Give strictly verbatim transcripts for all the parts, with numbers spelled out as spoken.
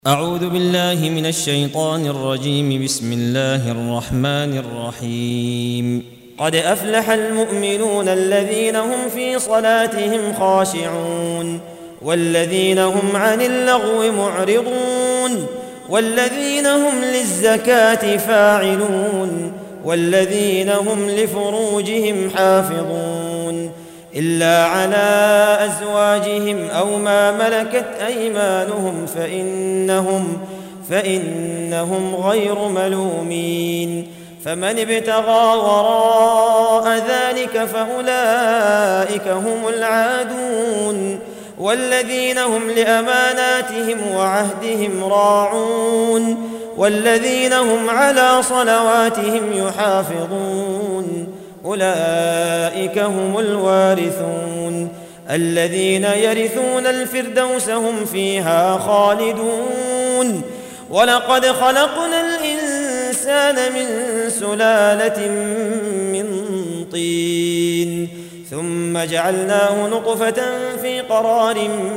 أعوذ بالله من الشيطان الرجيم. بسم الله الرحمن الرحيم. قد أفلح المؤمنون الذين هم في صلاتهم خاشعون والذين هم عن اللغو معرضون والذين هم للزكاة فاعلون والذين هم لفروجهم حافظون إلا على أزواجهم أو ما ملكت أيمانهم فإنهم, فإنهم غير ملومين. فمن ابتغى وراء ذلك فأولئك هم العادون والذين هم لأماناتهم وعهدهم راعون والذين هم على صلواتهم يحافظون أولئك هم الوارثون الذين يرثون الفردوس هم فيها خالدون. ولقد خلقنا الإنسان من سلالة من طين ثم جعلناه نطفة في قرار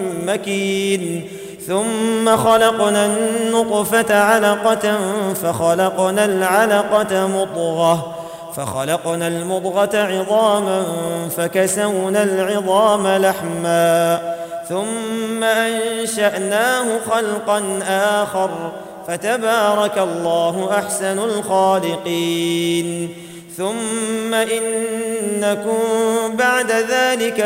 مكين ثم خلقنا النطفة علقة فخلقنا العلقة مضغة فخلقنا المضغة عظاما فكسونا العظام لحما ثم أنشأناه خلقا آخر فتبارك الله أحسن الخالقين. ثم إنكم بعد ذلك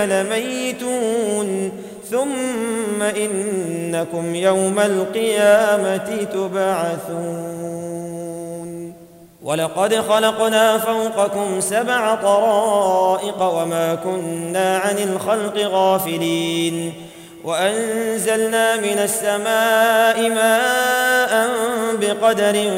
لميتون ثم إنكم يوم القيامة تبعثون. ولقد خلقنا فوقكم سبع طرائق وما كنا عن الخلق غافلين وأنزلنا من السماء ماء بقدر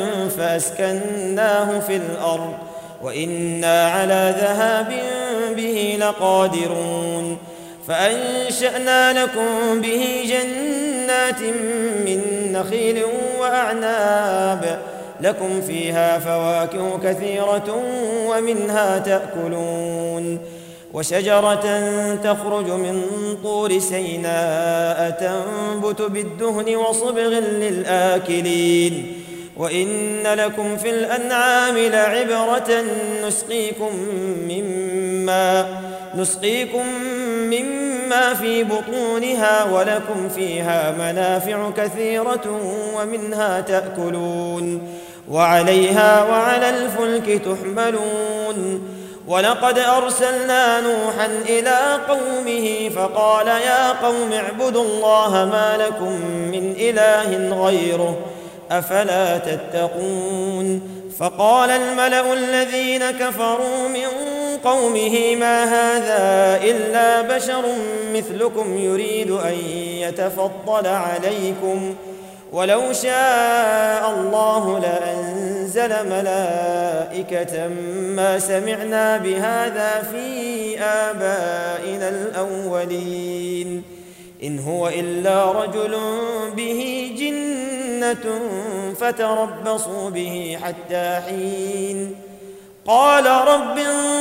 فأسكناه في الأرض وإنا على ذهاب به لقادرون. فأنشأنا لكم به جنات من نخيل وأعناب لكم فيها فواكه كثيرة ومنها تأكلون وشجرة تخرج من طور سيناء تنبت بالدهن وصبغ للآكلين. وإن لكم في الأنعام لعبرة نسقيكم مما, نسقيكم مما في بطونها ولكم فيها منافع كثيرة ومنها تأكلون وعليها وعلى الفلك تحملون. ولقد أرسلنا نوحا إلى قومه فقال يا قوم اعبدوا الله ما لكم من إله غيره أفلا تتقون. فقال الملأ الذين كفروا من قومه ما هذا إلا بشر مثلكم يريد أن يتفضل عليكم ولو شاء الله لأنزل ملائكة ما سمعنا بهذا في آبائنا الأولين إن هو إلا رجل به جنة فتربصوا به حتى حين. قال رب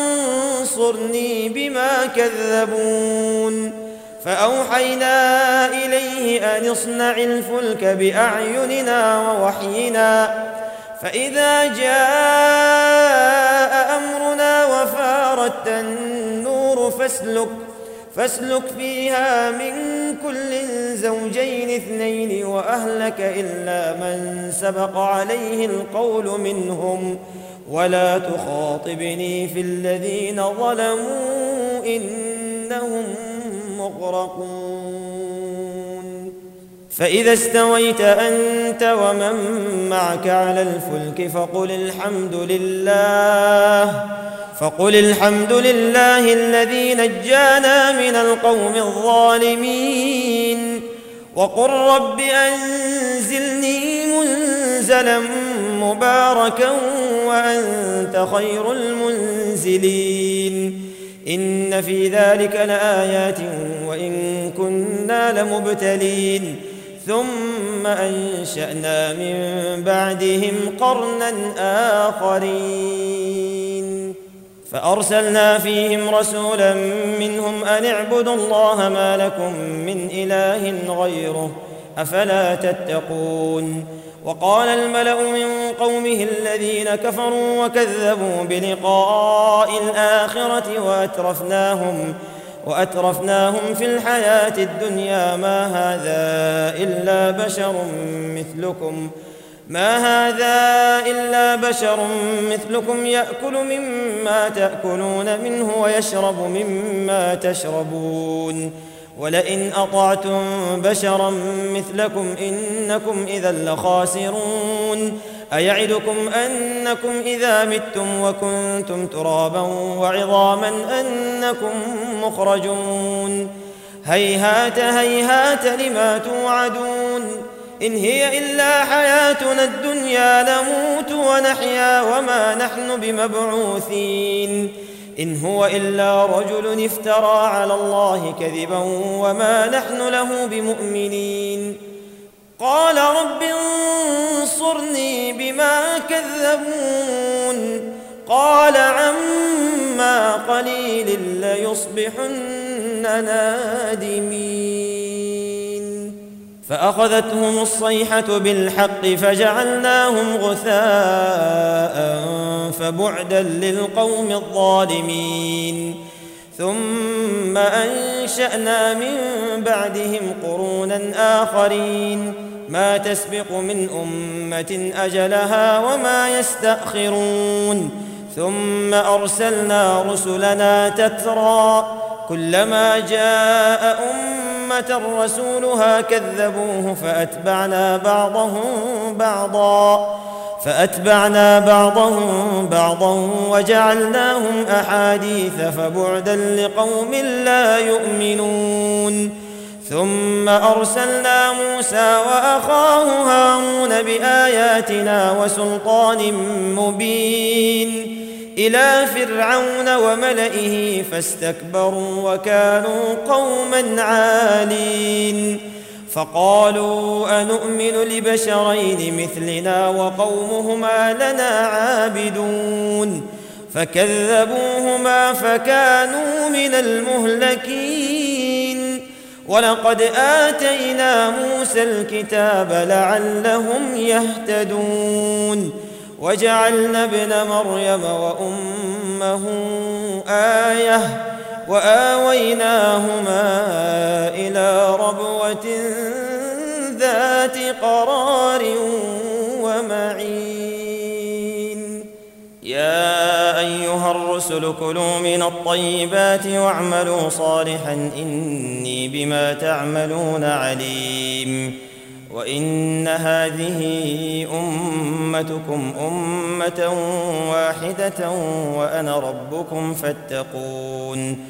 انصرني بما كذبون. فأوحينا إليه أن اصنع الفلك بأعيننا ووحينا فإذا جاء أمرنا وفارت النور فاسلك فاسلك فيها من كل زوجين اثنين وأهلك إلا من سبق عليه القول منهم ولا تخاطبني في الذين ظلموا إنهم مغرقون. فإذا استويت أنت ومن معك على الفلك فقل الحمد لله فقل الحمد لله الذي نجانا من القوم الظالمين وقل رب أنزلني منزلا مباركا وأنت خير المنزلين. إن في ذلك لآيات وإن كنا لمبتلين. ثم أنشأنا من بعدهم قرنا آخرين فأرسلنا فيهم رسولا منهم أن اعبدوا الله ما لكم من إله غيره أفلا تتقون. وقال الملأ من قومه الذين كفروا وكذبوا بلقاء الآخرة وأترفناهم, وأترفناهم في الحياة الدنيا ما هذا إلا بشر مثلكم ما هذا إلا بشر مثلكم يأكل مما تأكلون منه ويشرب مما تشربون ولئن أطعتم بشرا مثلكم إنكم إذا لخاسرون. أيعدكم أنكم إذا متم وكنتم ترابا وعظاما أنكم مخرجون. هيهات هيهات لما توعدون إن هي إلا حياتنا الدنيا نموت ونحيا وما نحن بمبعوثين. إن هو إلا رجل افترى على الله كذبا وما نحن له بمؤمنين. قال رب انصرني بما كذبون. قال عما قليل ليصبحن نادمين. فأخذتهم الصيحة بالحق فجعلناهم غثاء فبعدا للقوم الظالمين. ثم أنشأنا من بعدهم قرونا آخرين ما تسبق من أمة أجلها وما يستأخرون. ثم أرسلنا رسلنا تترى كلما جاء أمة رسولها كذبوه فأتبعنا بعضهم بعضا فأتبعنا بعضهم بعضا وجعلناهم أحاديث فبعدا لقوم لا يؤمنون. ثم أرسلنا موسى وأخاه هارون بآياتنا وسلطان مبين إلى فرعون وملئه فاستكبروا وكانوا قوما عالين. فقالوا أنؤمن لبشرين مثلنا وقومهما لنا عابدون. فكذبوهما فكانوا من المهلكين. ولقد آتينا موسى الكتاب لعلهم يهتدون. وجعلنا ابن مريم وأمه آية وآويناهما إلى ربوة ذات قرار ومعين. يا أيها الرسل كلوا من الطيبات واعملوا صالحا إني بما تعملون عليم. وإن هذه أمتكم أمة واحدة وأنا ربكم فاتقون.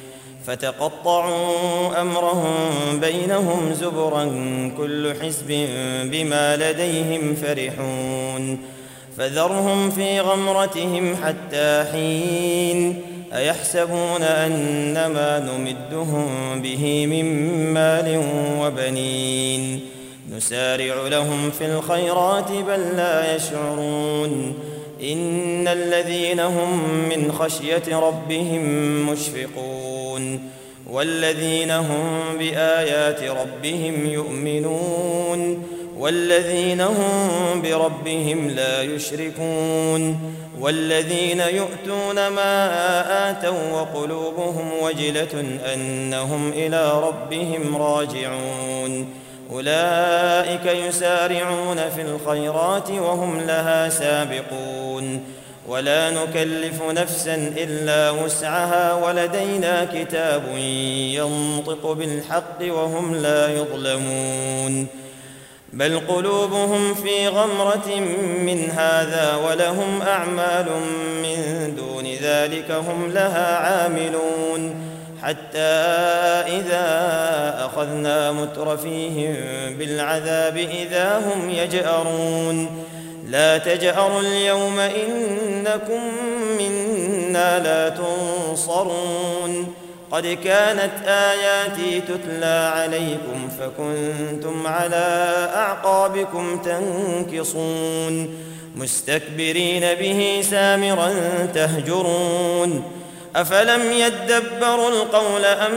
فتقطعوا أمرهم بينهم زبرا كل حزب بما لديهم فرحون. فذرهم في غمرتهم حتى حين. أيحسبون أنما نمدهم به من مال وبنين نسارع لهم في الخيرات بل لا يشعرون. إن الذين هم من خشية ربهم مشفقون والذين هم بآيات ربهم يؤمنون والذين هم بربهم لا يشركون والذين يؤتون ما آتوا وقلوبهم وجلة أنهم إلى ربهم راجعون. أولئك يسارعون في الخيرات وهم لها سابقون. ولا نكلف نفسا إلا وسعها ولدينا كتاب ينطق بالحق وهم لا يظلمون. بل قلوبهم في غمرة من هذا ولهم أعمال من دون ذلك هم لها عاملون. حتى إذا أخذنا مترفيهم بالعذاب إذا هم يجأرون. لا تجأروا اليوم إنكم منا لا تنصرون. قد كانت آياتي تتلى عليكم فكنتم على أعقابكم تنكصون مستكبرين به سامرا تهجرون. أفلم يدبروا القول أم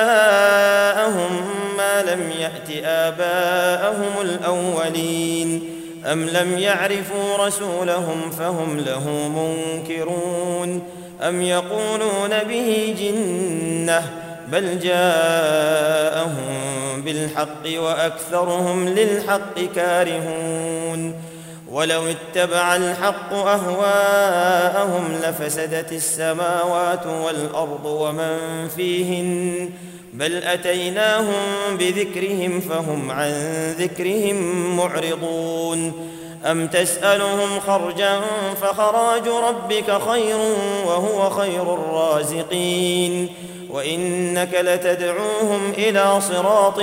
جاءهم ما لم يأت آباءهم الأولين أم لم يعرفوا رسولهم فهم له منكرون أم يقولون به جنة بل جاءهم بالحق وأكثرهم للحق كارهون ولو اتبع الحق أهواءهم لفسدت السماوات والأرض ومن فيهن بل أتيناهم بذكرهم فهم عن ذكرهم معرضون أم تسألهم خرجا فخراج ربك خير وهو خير الرازقين وإنك لتدعوهم إلى صراط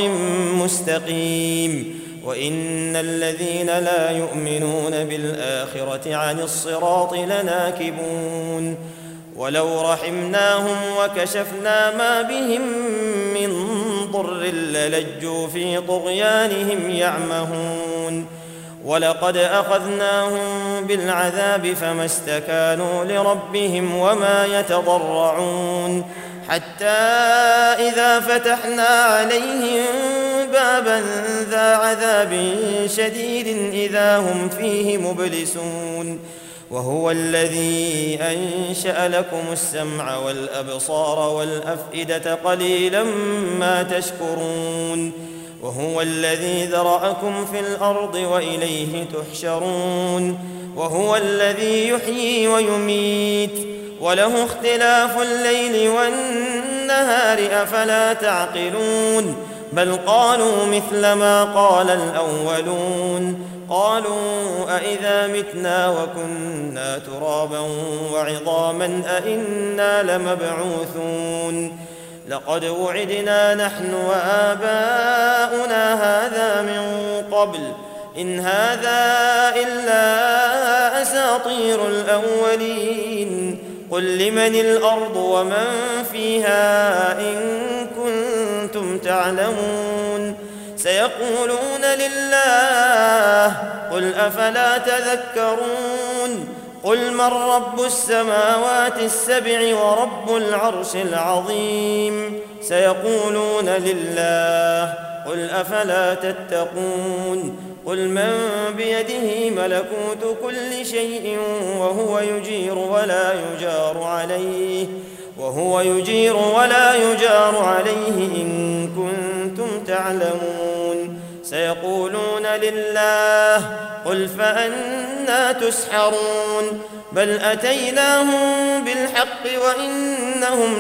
مستقيم وإن الذين لا يؤمنون بالآخرة عن الصراط لناكبون ولو رحمناهم وكشفنا ما بهم من ضر للجوا في طغيانهم يعمهون ولقد أخذناهم بالعذاب فما استكانوا لربهم وما يتضرعون حتى إذا فتحنا عليهم بابا ذا عذاب شديد إذا هم فيه مبلسون وهو الذي أنشأ لكم السمع والأبصار والأفئدة قليلا ما تشكرون وهو الذي ذرأكم في الأرض وإليه تحشرون وهو الذي يحيي ويميت وله اختلاف الليل والنهار أفلا تعقلون بل قالوا مثل ما قال الأولون قالوا أإذا متنا وكنا ترابا وعظاما أإنا لمبعوثون لقد وعدنا نحن وآباؤنا هذا من قبل إن هذا إلا أساطير الأولين قل لمن الأرض ومن فيها إن كنتم تعلمون سيقولون لله قل أفلا تذكرون قل من رب السماوات السبع ورب العرش العظيم سيقولون لله قل أفلا تتقون قل من بيده ملكوت كل شيء وهو يجير ولا يجار عليه وهو يجير ولا يجار عليه إن كنتم تعلمون سيقولون لله قل فأنى تسحرون بل أتيناهم بالحق وإنهم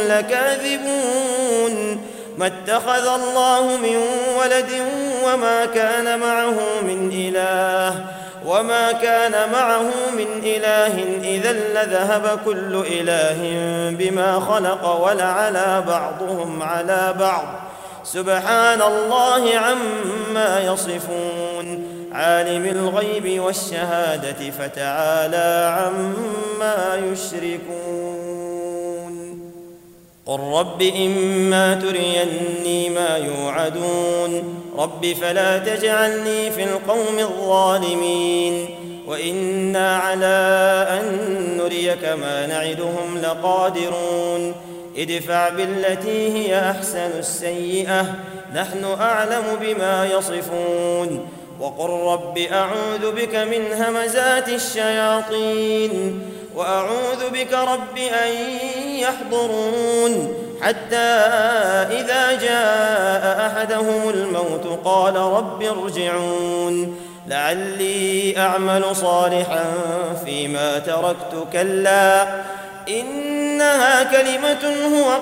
لكاذبون ما اتخذ الله من ولد وما كان معه من إله وما كان معه من إله إذا لذهب كل إله بما خلق ولعلى بعضهم على بعض سبحان الله عما يصفون عالم الغيب والشهادة فتعالى عما يشركون قل رب إما تريني ما يوعدون رب فلا تجعلني في القوم الظالمين وإنا على أن نريك ما نعدهم لقادرون ادفع بالتي هي أحسن السيئة نحن أعلم بما يصفون وقل رب أعوذ بك من همزات الشياطين وأعوذ بك رب أن يحضرون حتى إذا جاء أحدهم الموت قال رب ارجعون لعلي أعمل صالحا فيما تركت كلا إنها كلمة هو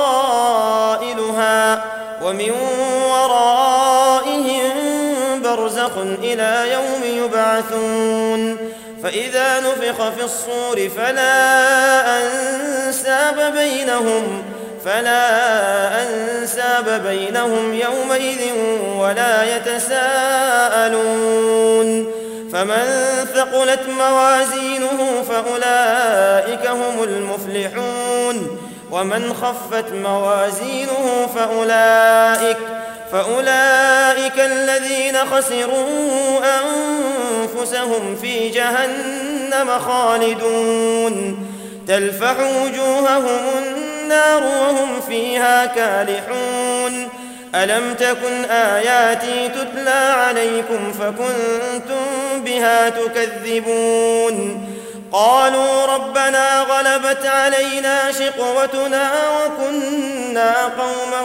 قائلها ومن ورائهم برزخ إلى يوم يبعثون فإذا نفخ في الصور فلا أنساب بينهم فلا أنساب بينهم يومئذ ولا يتساءلون فمن ثقلت موازينه فأولئك هم المفلحون ومن خفت موازينه فأولئك فأولئك الذين خسروا أنفسهم في جهنم خالدون تلفح وجوههم النار وهم فيها كالحون ألم تكن آياتي تتلى عليكم فكنتم بها تكذبون قالوا ربنا غلبت علينا شقوتنا وكنا قوما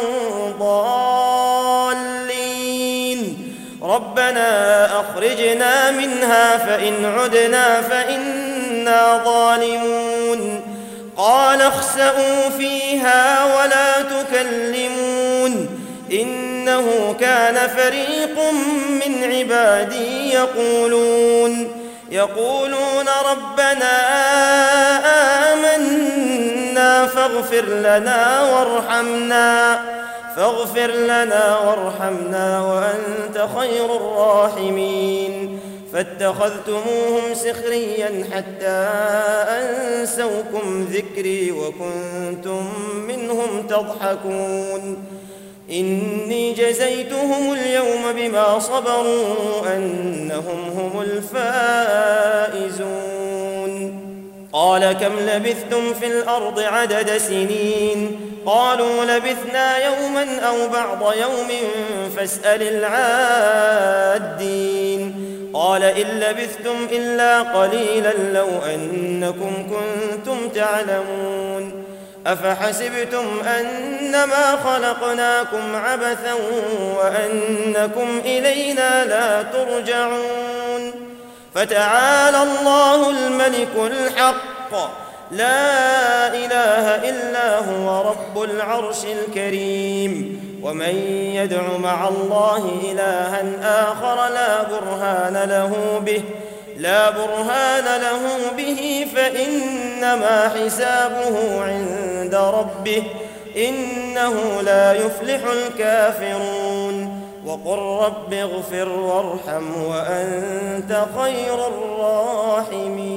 ضالين ربنا أخرجنا منها فإن عدنا فإنا ظالمون قال اخسئوا فيها ولا تكلمون إنه كان فريق من عبادي يقولون يقولون ربنا آمنا فاغفر لنا وارحمنا فاغفر لنا وارحمنا وأنت خير الراحمين فاتخذتموهم سخريا حتى أنسوكم ذكري وكنتم منهم تضحكون إني جزيتهم اليوم بما صبروا أنهم هم الفائزون قال كم لبثتم في الأرض عدد سنين قالوا لبثنا يوما أو بعض يوم فاسأل العادين قال إن لبثتم إلا قليلا لو أنكم كنتم تعلمون أفحسبتم أنما خلقناكم عبثا وأنكم إلينا لا ترجعون فتعالى الله الملك الحق لا إله إلا هو رب العرش الكريم ومن يدع مع الله إلها آخر لا برهان له به لا برهان له به فإنما حسابه عند ربه إنه لا يفلح الكافرون وقل رب اغفر وارحم وأنت خير الراحمين